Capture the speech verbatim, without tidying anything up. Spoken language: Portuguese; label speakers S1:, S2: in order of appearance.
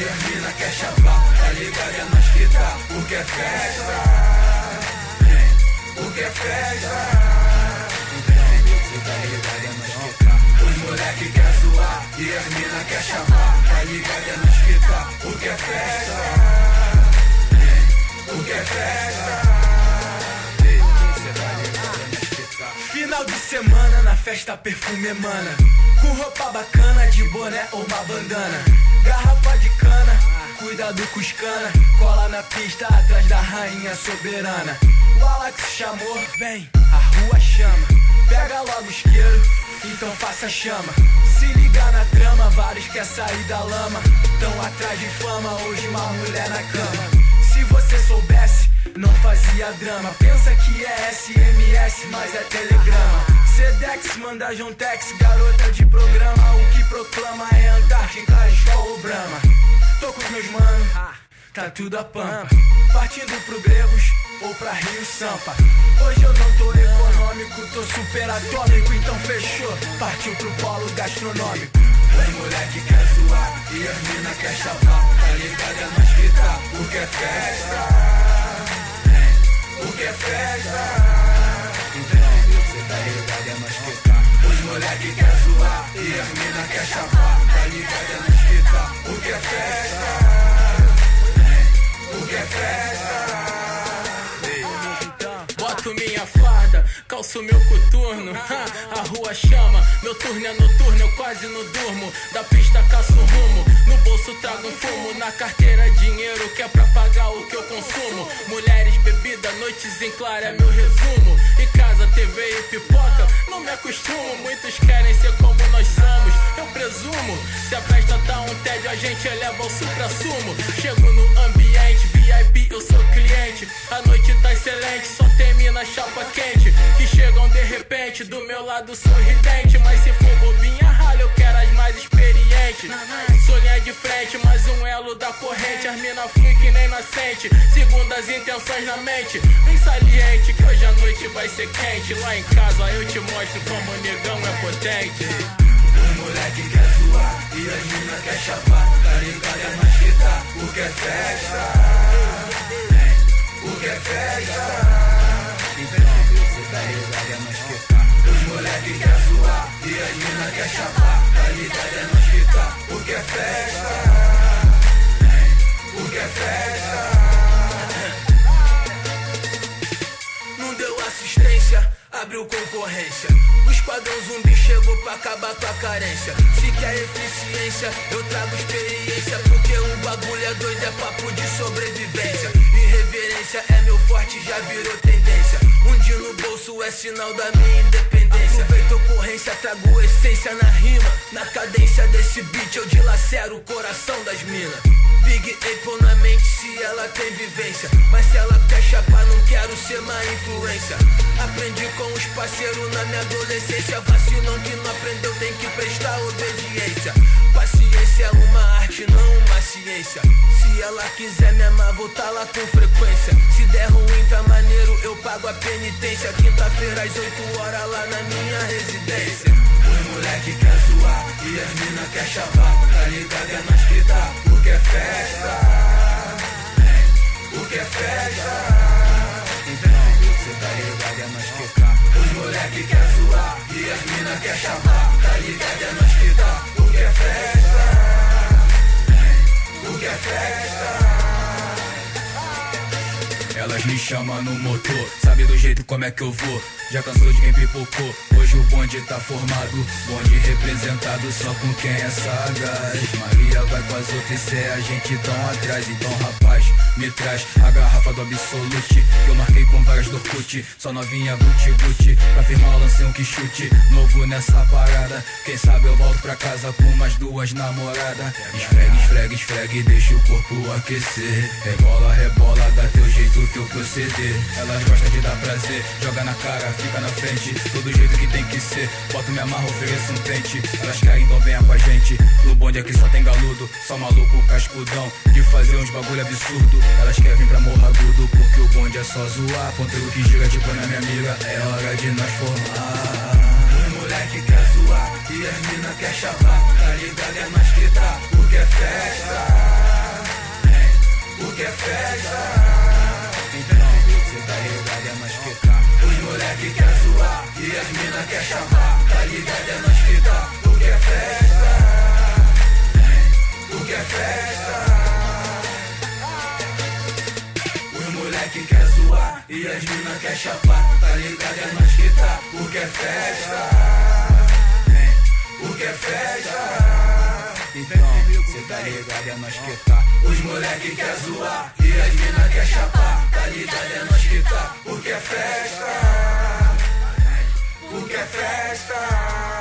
S1: e as mina quer chapar. Tá ligado, é nós que tá, porque é festa. Porque é festa. Cê tá ligado, é nós que tá. Os moleque quer zoar e as mina quer chapar. Tá ligado, é nós que tá, porque é festa. Porque é festa. Final de semana na festa perfume emana, com roupa bacana, de boné ou uma bandana. Garrafa de cana, cuidado com os cana. Cola na pista atrás da rainha soberana. O Alex chamou, vem, a rua chama. Pega logo o isqueiro, então faça chama. Se ligar na trama, vários quer sair da lama. Tão atrás de fama, hoje uma mulher na cama. Se você soubesse, não fazia drama. Pensa que é S M S, mas é telegrama. Sedex, manda Jontex, garota de programa. O que proclama é Antártica, Skol ou Brahma. Tô com os meus manos, tá tudo a pampa. Partindo pro Gregos ou pra Rio Sampa. Hoje eu não tô econômico, tô super atômico. Então fechou, partiu pro polo gastronômico. Os moleque quer zoar e as mina quer chapar. Tá ligado, é nós que tá, porque é festa. Porque é festa. Cê tá ligado, é nós que tá. Os moleque quer zoar e as mina quer chapar. Tá ligado, é nós que tá, porque é festa. Porque é festa. Boto minha farda, calço meu coturno. Ha, a rua chama, meu turno é noturno, eu quase não durmo. Da pista caço um rumo, no bolso trago um fumo. Na carteira dinheiro que é pra pagar o que eu consumo. Mulheres, bebida, noites em claro é meu resumo. Em casa, T V e pipoca, não me acostumo. Muitos querem ser como nós somos, eu presumo. Se a festa tá um tédio, a gente eleva o supra-sumo. Chego no ambiente, V I P, eu sou cliente. A noite tá excelente, só termina chapa quente. Que chegam de repente, do meu lado sorridente. Mas se for bobinha rala, eu quero as mais experientes. Sou linha de frente, mais um elo da corrente. As mina flui que nem nascente, segundo as intenções na mente. Vem saliente, que hoje a noite vai ser quente. Lá em casa eu te mostro como o negão é potente. Os moleque quer zoar e as mina quer chapar. Tá ligado, é nós que tá, porque é festa. Porque é festa. Cê tá ligado, é nós que tá. Os moleque quer zoar e as mina quer chapar. Tá ligado, é nós que tá, porque é festa. Porque é festa. Não deu assistência, abriu concorrência. O esquadrão zumbi chegou pra acabar com a carência. Se quer eficiência, eu trago experiência. Porque o bagulho é doido, é papo de sobrevivência. Irreverência é meu forte, já virou tendência. Um dia no bolso é sinal da minha independência. Aproveito ocorrência, trago essência na rima. Na cadência desse beat eu dilacero o coração das minas. Big Apple na mente se ela tem vivência. Mas se ela quer chapar, não quero ser má influência. Aprendi com os parceiros na minha adolescência. Vacilão que não aprendeu tem que prestar obediência. Paciência é uma arte, não uma ciência. Se ela quiser me amar, vou tá lá com frequência. Se der ruim, tá maneiro, eu pago a penitência. Quinta-feira às oito horas lá na minha residência. Os moleque quer zoar e as mina quer chapar. Tá ligado, é nós que tá, porque é festa. Porque é festa. Cê tá ligado, é nós que tá. Os moleque quer zoar e as mina quer chapar. Tá ligado, é nós que tá, porque é festa. Porque é festa. Elas me chamam no motor, sabe do jeito como é que eu vou. Já cansou de quem pipocou, hoje o bonde tá formado. Bonde representado só com quem é sagaz. Maria vai com as outras e cê é a gente tão atrás. Então rapaz, me traz a garrafa do Absolute, que eu marquei com várias do Orkut. Só novinha guti guti, pra firmar eu lancei um que chute. Novo nessa parada, quem sabe eu volto pra casa com mais duas namoradas. Esfregue, esfregue, esfregue, deixa o corpo aquecer. Rebola, rebola, dá teu jeito que eu proceder. Elas gostam de dar prazer, joga na cara, fica na frente. Todo jeito que tem que ser, boto minha marra, ofereço um pente. Elas querem, então venha com a gente. No bonde aqui só tem galudo, só maluco cascudão de fazer uns bagulho absurdo. Elas querem vir pra morro agudo, porque o bonde é só zoar. Ponteiro que gira tipo na minha amiga, é hora de nós formar. Os moleque quer zoar e as mina quer chapar. Tá ligado, é nós que tá, porque é festa. festa. Os moleque quer zoar e as mina quer chapar. Tá ligado, é nós que tá, porque é festa. Porque é festa.
S2: Então, cê tá ligado, é nós que tá.
S1: Os moleque quer zoar e as mina quer chapar. Tá ligado, é nós que tá, porque é festa. Porque é festa.